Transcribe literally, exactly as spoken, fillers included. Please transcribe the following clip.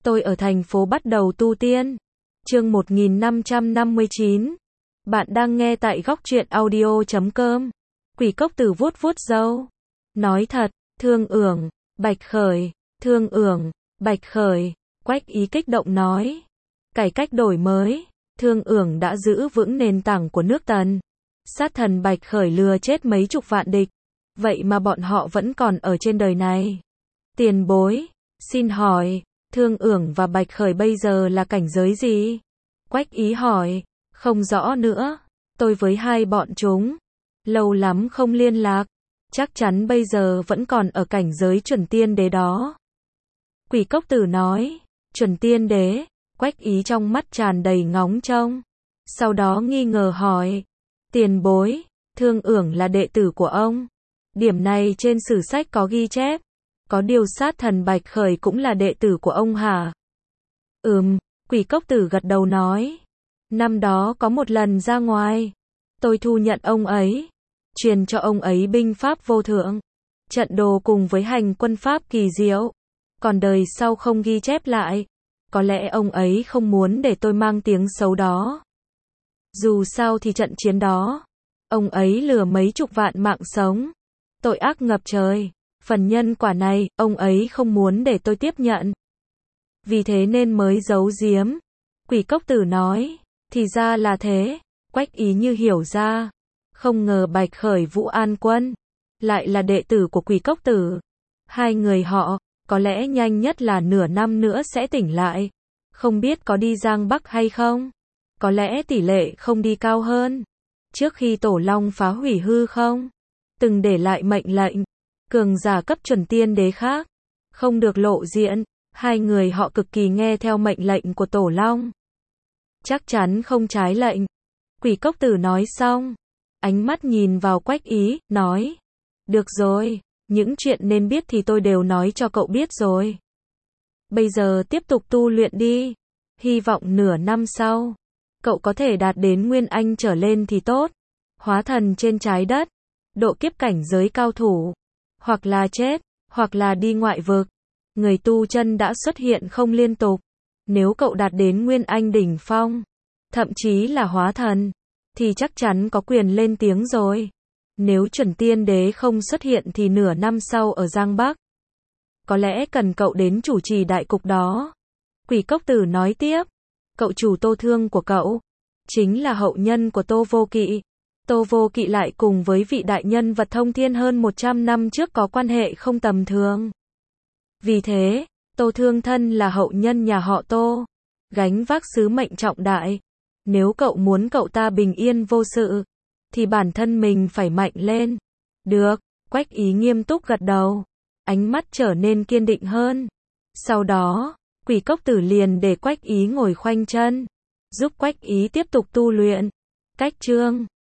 Tôi ở thành phố bắt đầu tu tiên. Chương một nghìn năm trăm năm mươi chín. Bạn đang nghe tại góc truyện audio chấm com. Quỷ cốc tử vuốt vuốt râu. Nói thật, Thương Ưởng, Bạch Khởi, Thương Ưởng, Bạch Khởi, Quách Ý kích động nói. Cải cách đổi mới, Thương Ưởng đã giữ vững nền tảng của nước Tần. Sát thần Bạch Khởi lừa chết mấy chục vạn địch. Vậy mà bọn họ vẫn còn ở trên đời này. Tiền bối, xin hỏi, Thương Ưởng và Bạch Khởi bây giờ là cảnh giới gì? Quách Ý hỏi, không rõ nữa. Tôi với hai bọn chúng, lâu lắm không liên lạc. Chắc chắn bây giờ vẫn còn ở cảnh giới chuẩn tiên đế đó. Quỷ cốc tử nói, chuẩn tiên đế, Quách Ý trong mắt tràn đầy ngóng trông. Sau đó nghi ngờ hỏi, tiền bối, Thương Ưởng là đệ tử của ông. Điểm này trên sử sách có ghi chép. Có điều sát thần Bạch Khởi cũng là đệ tử của ông hả? Ừm, quỷ cốc tử gật đầu nói. Năm đó có một lần ra ngoài, tôi thu nhận ông ấy, truyền cho ông ấy binh pháp vô thượng, trận đồ cùng với hành quân pháp kỳ diệu. Còn đời sau không ghi chép lại. Có lẽ ông ấy không muốn để tôi mang tiếng xấu đó. Dù sao thì trận chiến đó, ông ấy lừa mấy chục vạn mạng sống. Tội ác ngập trời. Phần nhân quả này, ông ấy không muốn để tôi tiếp nhận. Vì thế nên mới giấu giếm. Quỷ cốc tử nói, thì ra là thế. Quách Ý như hiểu ra. Không ngờ Bạch Khởi Vũ An Quân lại là đệ tử của quỷ cốc tử. Hai người họ, có lẽ nhanh nhất là nửa năm nữa sẽ tỉnh lại. Không biết có đi Giang Bắc hay không? Có lẽ tỷ lệ không đi cao hơn. Trước khi Tổ Long phá hủy hư không, từng để lại mệnh lệnh. Cường giả cấp chuẩn tiên đế khác không được lộ diện. Hai người họ cực kỳ nghe theo mệnh lệnh của Tổ Long. Chắc chắn không trái lệnh. Quỷ cốc tử nói xong, ánh mắt nhìn vào Quách Ý, nói, được rồi, những chuyện nên biết thì tôi đều nói cho cậu biết rồi. Bây giờ tiếp tục tu luyện đi. Hy vọng nửa năm sau, cậu có thể đạt đến Nguyên Anh trở lên thì tốt. Hóa thần trên trái đất, độ kiếp cảnh giới cao thủ. Hoặc là chết, hoặc là đi ngoại vực. Người tu chân đã xuất hiện không liên tục. Nếu cậu đạt đến Nguyên Anh đỉnh phong, thậm chí là hóa thần, thì chắc chắn có quyền lên tiếng rồi. Nếu chuẩn tiên đế không xuất hiện thì nửa năm sau ở Giang Bắc, có lẽ cần cậu đến chủ trì đại cục đó. Quỷ cốc tử nói tiếp, cậu chủ Tô Thương của cậu, chính là hậu nhân của Tô Vô Kỵ. Tô Vô Kỵ lại cùng với vị đại nhân vật thông thiên hơn một trăm năm trước có quan hệ không tầm thường. Vì thế, Tô Thương thân là hậu nhân nhà họ Tô, gánh vác sứ mệnh trọng đại. Nếu cậu muốn cậu ta bình yên vô sự, thì bản thân mình phải mạnh lên. Được, Quách Ý nghiêm túc gật đầu, ánh mắt trở nên kiên định hơn. Sau đó, quỷ cốc tử liền để Quách Ý ngồi khoanh chân, giúp Quách Ý tiếp tục tu luyện. Cách chương